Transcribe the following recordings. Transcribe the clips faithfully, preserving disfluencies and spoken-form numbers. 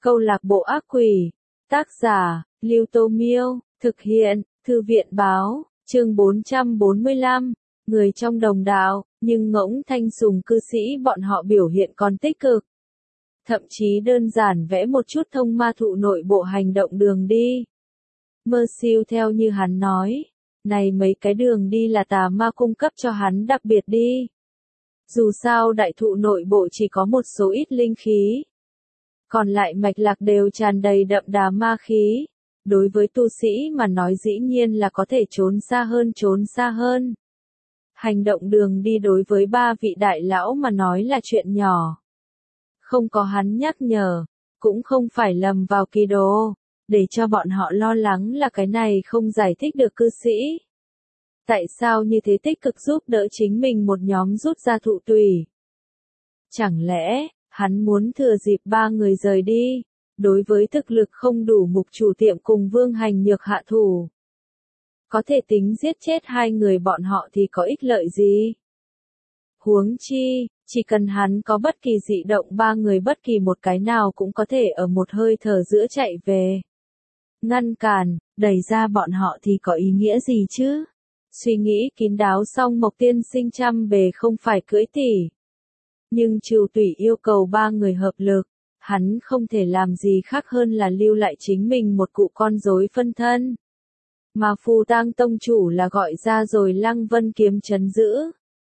Câu lạc bộ ác quỷ. Tác giả, Lưu Tô Miêu. Thực hiện, Thư viện báo. Chương bốn trăm bốn mươi lăm. Người trong đồng đạo, nhưng ngỗng thanh sùng cư sĩ bọn họ biểu hiện còn tích cực. Thậm chí đơn giản vẽ một chút thông ma thụ nội bộ hành động đường đi. Mơ siêu theo như hắn nói. Này mấy cái đường đi là tà ma cung cấp cho hắn đặc biệt đi. Dù sao đại thụ nội bộ chỉ có một số ít linh khí. Còn lại mạch lạc đều tràn đầy đậm đà ma khí. Đối với tu sĩ mà nói dĩ nhiên là có thể trốn xa hơn trốn xa hơn. Hành động đường đi đối với ba vị đại lão mà nói là chuyện nhỏ. Không có hắn nhắc nhở, cũng không phải lầm vào kỳ đồ, để cho bọn họ lo lắng là cái này không giải thích được cư sĩ. Tại sao như thế tích cực giúp đỡ chính mình một nhóm rút ra thụ tùy? Chẳng lẽ, hắn muốn thừa dịp ba người rời đi, đối với thực lực không đủ mục chủ tiệm cùng Vương Hành Nhược hạ thủ? Có thể tính giết chết hai người bọn họ thì có ích lợi gì? Huống chi, chỉ cần hắn có bất kỳ dị động ba người bất kỳ một cái nào cũng có thể ở một hơi thở giữa chạy về. Ngăn cản, đẩy ra bọn họ thì có ý nghĩa gì chứ? Suy nghĩ kín đáo xong Mộc Tiên Sinh trăm bề không phải cưỡi tỉ. Nhưng Trừ Tủy yêu cầu ba người hợp lực, hắn không thể làm gì khác hơn là lưu lại chính mình một cụ con rối phân thân. Mà Phù Tang tông chủ là gọi ra rồi Lăng Vân kiếm trấn giữ.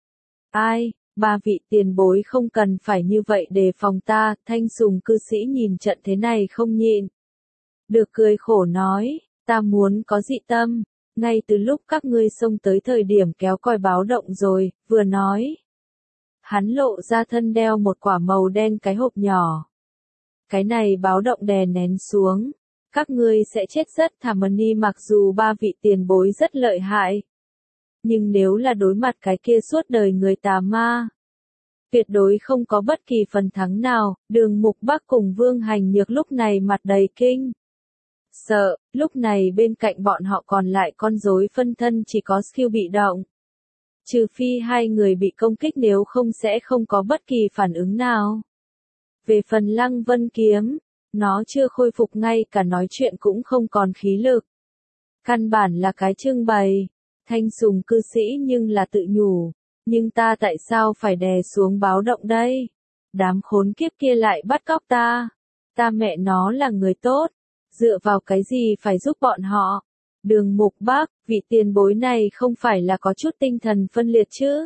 Ai, ba vị tiền bối không cần phải như vậy đề phòng ta, Thanh Sùng cư sĩ nhìn trận thế này không nhịn. Được cười khổ nói, ta muốn có dị tâm, ngay từ lúc các ngươi xông tới thời điểm kéo còi báo động rồi, vừa nói. Hắn lộ ra thân đeo một quả màu đen cái hộp nhỏ. Cái này báo động đè nén xuống. Các ngươi sẽ chết rất thảm ni mặc dù ba vị tiền bối rất lợi hại. Nhưng nếu là đối mặt cái kia suốt đời người tà ma. Tuyệt đối không có bất kỳ phần thắng nào, Đường Mục Bắc cùng Vương Hành Nhược lúc này mặt đầy kinh. Sợ, lúc này bên cạnh bọn họ còn lại con rối phân thân chỉ có skill bị động. Trừ phi hai người bị công kích nếu không sẽ không có bất kỳ phản ứng nào. Về phần Lăng Vân kiếm, nó chưa khôi phục ngay cả nói chuyện cũng không còn khí lực. Căn bản là cái trưng bày. Thanh Sùng cư sĩ nhưng là tự nhủ. Nhưng ta tại sao phải đè xuống báo động đây? Đám khốn kiếp kia lại bắt cóc ta. Ta mẹ nó là người tốt. Dựa vào cái gì phải giúp bọn họ? Đường Mục Bắc, vị tiền bối này không phải là có chút tinh thần phân liệt chứ?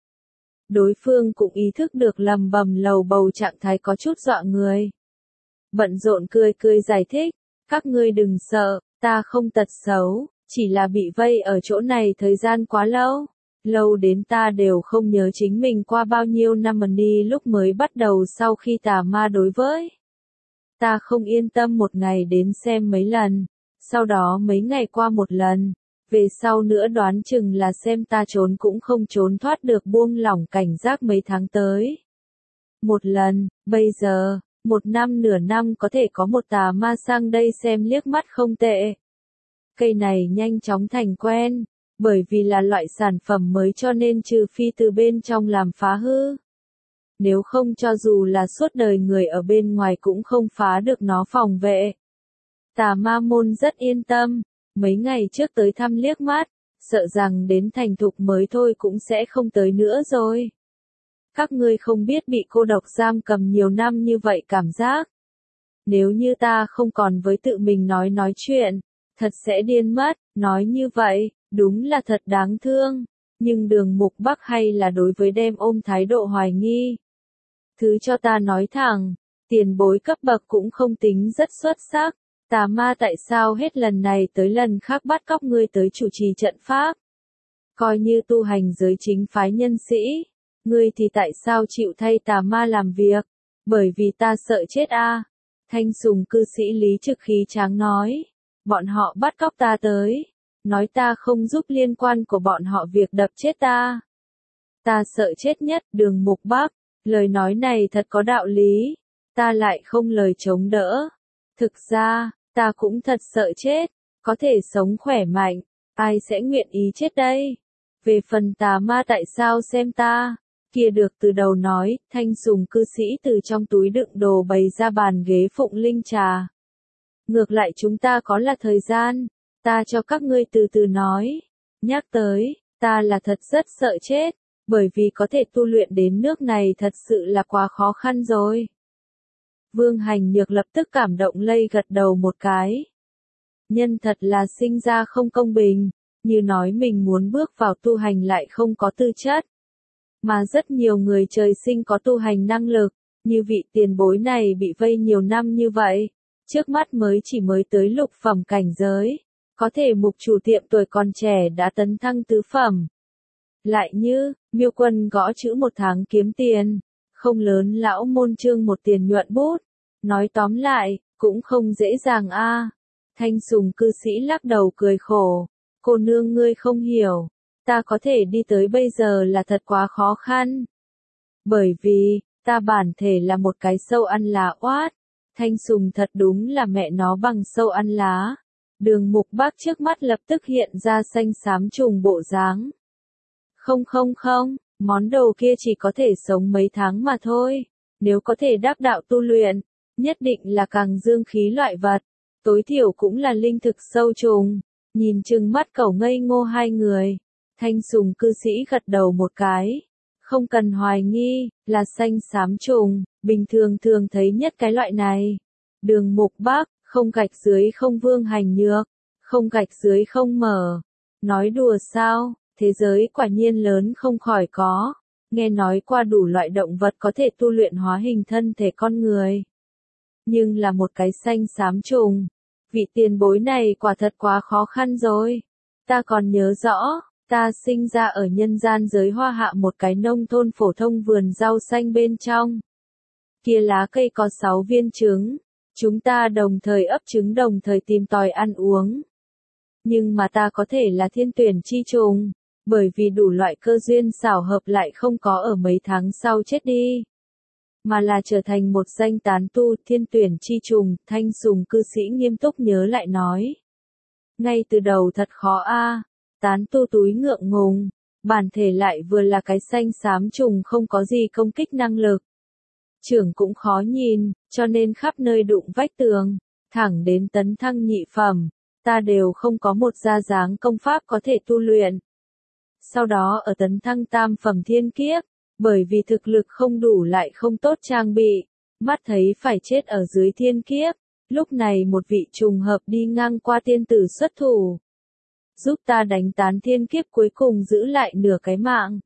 Đối phương cũng ý thức được lầm bầm lầu bầu trạng thái có chút dọa người. Bận rộn cười cười giải thích, các ngươi đừng sợ, ta không tật xấu, chỉ là bị vây ở chỗ này thời gian quá lâu. Lâu đến ta đều không nhớ chính mình qua bao nhiêu năm mà đi lúc mới bắt đầu sau khi tà ma đối với. Ta không yên tâm một ngày đến xem mấy lần, sau đó mấy ngày qua một lần, về sau nữa đoán chừng là xem ta trốn cũng không trốn thoát được buông lỏng cảnh giác mấy tháng tới. Một lần, bây giờ, một năm nửa năm có thể có một tà ma sang đây xem liếc mắt không tệ. Cây này nhanh chóng thành quen, bởi vì là loại sản phẩm mới cho nên trừ phi từ bên trong làm phá hư. Nếu không cho dù là suốt đời người ở bên ngoài cũng không phá được nó phòng vệ. Tà ma môn rất yên tâm, mấy ngày trước tới thăm liếc mắt, sợ rằng đến thành thục mới thôi cũng sẽ không tới nữa rồi. Các ngươi không biết bị cô độc giam cầm nhiều năm như vậy cảm giác. Nếu như ta không còn với tự mình nói nói chuyện, thật sẽ điên mất, nói như vậy, đúng là thật đáng thương. Nhưng Đường Mục Bắc hay là đối với đem ôm thái độ hoài nghi. Thứ cho ta nói thẳng, tiền bối cấp bậc cũng không tính rất xuất sắc. Tà ma tại sao hết lần này tới lần khác bắt cóc ngươi tới chủ trì trận pháp? Coi như tu hành giới chính phái nhân sĩ, ngươi thì tại sao chịu thay tà ma làm việc? Bởi vì ta sợ chết a. À? Thanh Sùng cư sĩ Lý Trực khí tráng nói, bọn họ bắt cóc ta tới, nói ta không giúp liên quan của bọn họ việc đập chết ta. Ta sợ chết nhất, Đường Mục Bắc, lời nói này thật có đạo lý, ta lại không lời chống đỡ. Thực ra, ta cũng thật sợ chết, có thể sống khỏe mạnh, ai sẽ nguyện ý chết đây? Về phần tà ma tại sao xem ta, Kia được từ đầu nói, Thanh Sùng cư sĩ từ trong túi đựng đồ bày ra bàn ghế phụng linh trà. Ngược lại chúng ta có là thời gian, ta cho các ngươi từ từ nói. Nhắc tới, ta là thật rất sợ chết, bởi vì có thể tu luyện đến nước này thật sự là quá khó khăn rồi. Vương Hành Nhược lập tức cảm động lây gật đầu một cái. Nhân thật là sinh ra không công bình, như nói mình muốn bước vào tu hành lại không có tư chất. Mà rất nhiều người trời sinh có tu hành năng lực, như vị tiền bối này bị vây nhiều năm như vậy, trước mắt mới chỉ mới tới lục phẩm cảnh giới, có thể mục chủ tiệm tuổi còn trẻ đã tấn thăng tứ phẩm. Lại như, Miêu Quân gõ chữ một tháng kiếm tiền, không lớn lão môn trương một tiền nhuận bút, nói tóm lại, cũng không dễ dàng a. Thanh Sùng cư sĩ lắc đầu cười khổ, cô nương ngươi không hiểu, ta có thể đi tới bây giờ là thật quá khó khăn. Bởi vì, ta bản thể là một cái sâu ăn lá oát, Thanh Sùng thật đúng là mẹ nó bằng sâu ăn lá. Đường Mục Bác trước mắt lập tức hiện ra xanh xám trùng bộ dáng. Không không không, món đồ kia chỉ có thể sống mấy tháng mà thôi, nếu có thể đắc đạo tu luyện, nhất định là càng dương khí loại vật, tối thiểu cũng là linh thực sâu trùng. Nhìn chừng mắt cẩu ngây ngô hai người, Thanh Sùng cư sĩ gật đầu một cái. Không cần hoài nghi, là xanh xám trùng, bình thường thường thấy nhất cái loại này. Đường Mục Bác, không gạch dưới không Vương Hành Nhược, không gạch dưới không mở. Nói đùa sao, thế giới quả nhiên lớn không khỏi có. Nghe nói qua đủ loại động vật có thể tu luyện hóa hình thân thể con người. Nhưng là một cái xanh xám trùng. Vị tiền bối này quả thật quá khó khăn rồi. Ta còn nhớ rõ, ta sinh ra ở nhân gian giới Hoa Hạ một cái nông thôn phổ thông vườn rau xanh bên trong. Kia lá cây có sáu viên trứng. Chúng ta đồng thời ấp trứng đồng thời tìm tòi ăn uống. Nhưng mà ta có thể là thiên tuyển chi trùng, bởi vì đủ loại cơ duyên xảo hợp lại không có ở mấy tháng sau chết đi. Mà là trở thành một danh tán tu thiên tuyển chi trùng, Thanh Sùng cư sĩ nghiêm túc nhớ lại nói. Ngay từ đầu thật khó a, tán tu túi ngượng ngùng, bản thể lại vừa là cái xanh xám trùng không có gì công kích năng lực. Trưởng cũng khó nhìn, cho nên khắp nơi đụng vách tường, thẳng đến tấn thăng nhị phẩm, ta đều không có một gia dáng công pháp có thể tu luyện. Sau đó ở tấn thăng tam phẩm thiên kiếp, bởi vì thực lực không đủ lại không tốt trang bị, mắt thấy phải chết ở dưới thiên kiếp, lúc này một vị trùng hợp đi ngang qua tiên tử xuất thủ. Giúp ta đánh tán thiên kiếp cuối cùng giữ lại nửa cái mạng.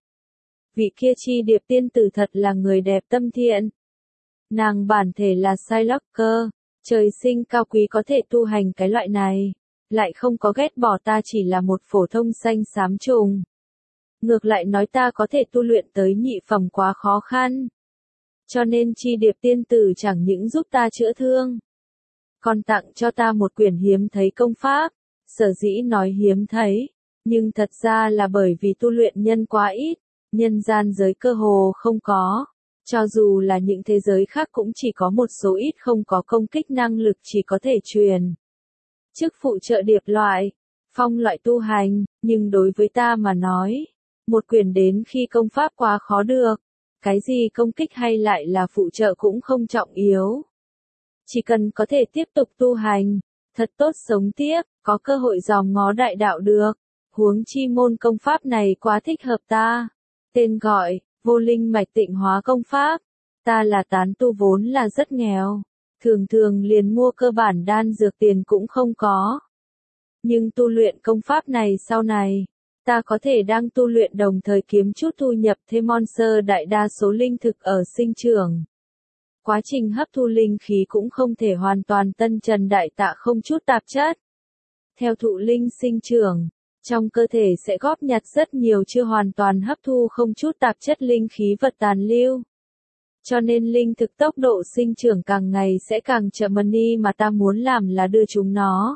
Vị kia Chi Điệp tiên tử thật là người đẹp tâm thiện. Nàng bản thể là Psylocke, trời sinh cao quý có thể tu hành cái loại này, lại không có ghét bỏ ta chỉ là một phổ thông xanh xám trùng. Ngược lại nói ta có thể tu luyện tới nhị phẩm quá khó khăn. Cho nên Chi Điệp tiên tử chẳng những giúp ta chữa thương, còn tặng cho ta một quyển hiếm thấy công pháp. Sở dĩ nói hiếm thấy, nhưng thật ra là bởi vì tu luyện nhân quá ít, nhân gian giới cơ hồ không có. Cho dù là những thế giới khác cũng chỉ có một số ít không có công kích năng lực chỉ có thể truyền. Chức phụ trợ điệp loại, phong loại tu hành, nhưng đối với ta mà nói, một quyền đến khi công pháp quá khó được, cái gì công kích hay lại là phụ trợ cũng không trọng yếu. Chỉ cần có thể tiếp tục tu hành, thật tốt sống tiếp, có cơ hội dòm ngó đại đạo được, huống chi môn công pháp này quá thích hợp ta. Tên gọi, Vô Linh Mạch Tịnh Hóa công pháp. Ta là tán tu vốn là rất nghèo, thường thường liền mua cơ bản đan dược tiền cũng không có. Nhưng tu luyện công pháp này sau này, ta có thể đang tu luyện đồng thời kiếm chút thu nhập thêm monster đại đa số linh thực ở sinh trưởng. Quá trình hấp thu linh khí cũng không thể hoàn toàn tân trần đại tạ không chút tạp chất. Theo thụ linh sinh trưởng, trong cơ thể sẽ góp nhặt rất nhiều chưa hoàn toàn hấp thu không chút tạp chất linh khí vật tàn lưu. Cho nên linh thực tốc độ sinh trưởng càng ngày sẽ càng chậm đi mà ta muốn làm là đưa chúng nó.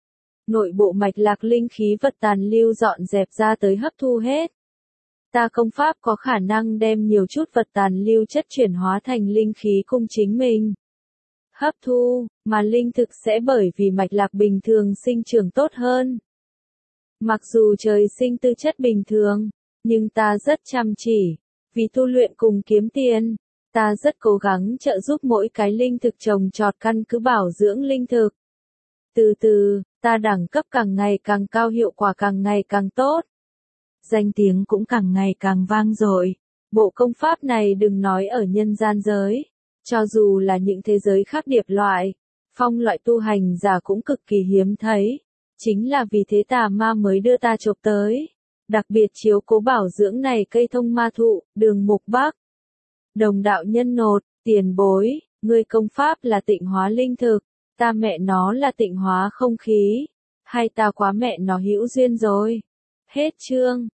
Nội bộ mạch lạc linh khí vật tàn lưu dọn dẹp ra tới hấp thu hết. Ta công pháp có khả năng đem nhiều chút vật tàn lưu chất chuyển hóa thành linh khí cung chính mình. Hấp thu, mà linh thực sẽ bởi vì mạch lạc bình thường sinh trưởng tốt hơn. Mặc dù trời sinh tư chất bình thường, nhưng ta rất chăm chỉ, Vì tu luyện cùng kiếm tiền, ta rất cố gắng trợ giúp mỗi cái linh thực trồng trọt căn cứ bảo dưỡng linh thực. Từ từ, ta đẳng cấp càng ngày càng cao, hiệu quả càng ngày càng tốt. Danh tiếng cũng càng ngày càng vang dội. Bộ công pháp này đừng nói ở nhân gian giới, cho dù là những thế giới khác điệp loại, phong loại tu hành giả cũng cực kỳ hiếm thấy. Chính là vì thế tà ma mới đưa ta chộp tới. Đặc biệt chiếu cố bảo dưỡng này cây thông ma thụ, đường mục bắc. Đồng đạo nhân nột, tiền bối, ngươi công pháp là tịnh hóa linh thực, ta mẹ nó là tịnh hóa không khí. Hay ta quá mẹ nó hữu duyên rồi. Hết chương.